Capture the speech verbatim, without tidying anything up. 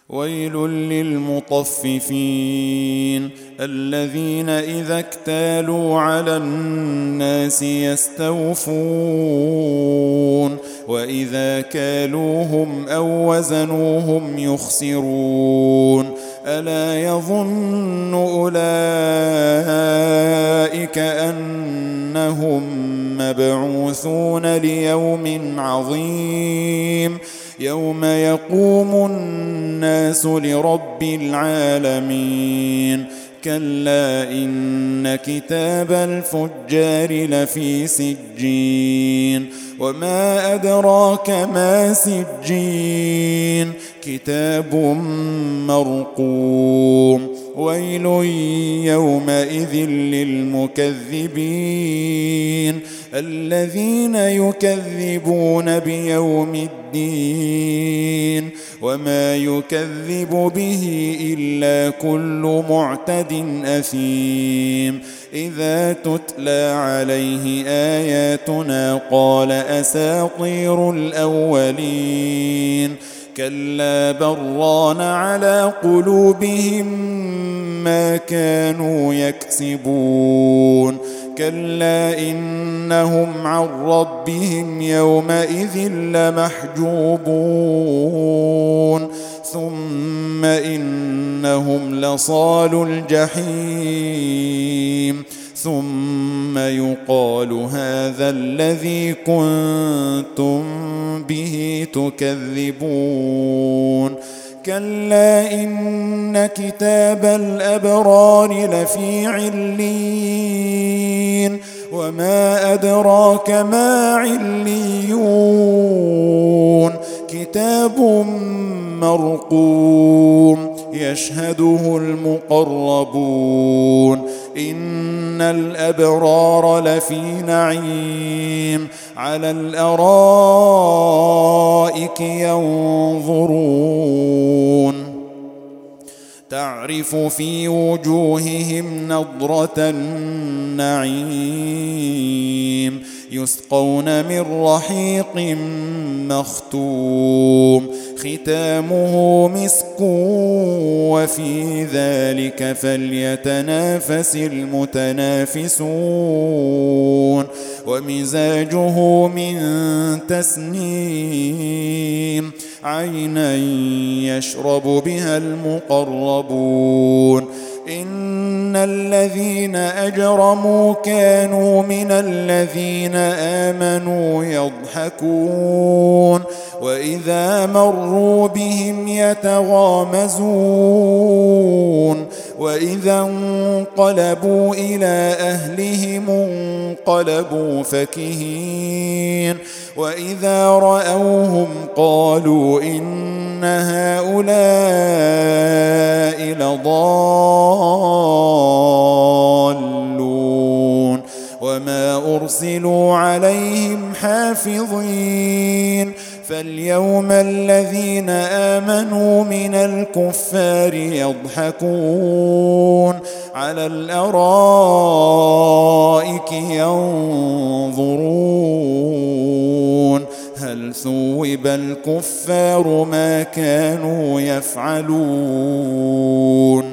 ويل للمطففين الذين إذا اكتالوا على الناس يستوفون وإذا كالوهم أو وزنوهم يخسرون ألا يظن أولئك أنهم مبعوثون ليوم عظيم يوم يقوم الناس لرب العالمين كلا إن كتاب الفجار لفي سجين وما أدراك ما سجين كتاب مرقوم ويل يومئذ للمكذبين الذين يكذبون بيوم الدين وما يكذب به إلا كل معتد أثيم إذا تتلى عليه آياتنا قال أساطير الأولين كلا بران على قلوبهم ما كانوا يكسبون كلا إنهم عن ربهم يومئذ لمحجوبون ثم إنهم لصالو الجحيم ثم يقال هذا الذي كنتم به تكذبون كلا إن كتاب الأبرار لفي عليين وما أدراك ما عليون كتاب مرقوم يشهده المقربون إن الأبرار لفي نعيم على الأرائك ينظرون تعرف في وجوههم نضرة النعيم يسقون من رحيق مختوم ختامه مسك وفي ذلك فليتنافس المتنافسون ومزاجه من تسنيم عينا يشرب بها المقربون إن الذين أجرموا كانوا من الذين آمنوا يضحكون وإذا مروا بهم يتغامزون وإذا انقلبوا إلى أهلهم انقلبوا فكهين وإذا رأوهم قالوا إن هؤلاء لضالون وما أرسلوا عليهم حافظين فاليوم الذين آمنوا من الكفار يضحكون على الأرائك ينظرون هل ثوب الكفار ما كانوا يفعلون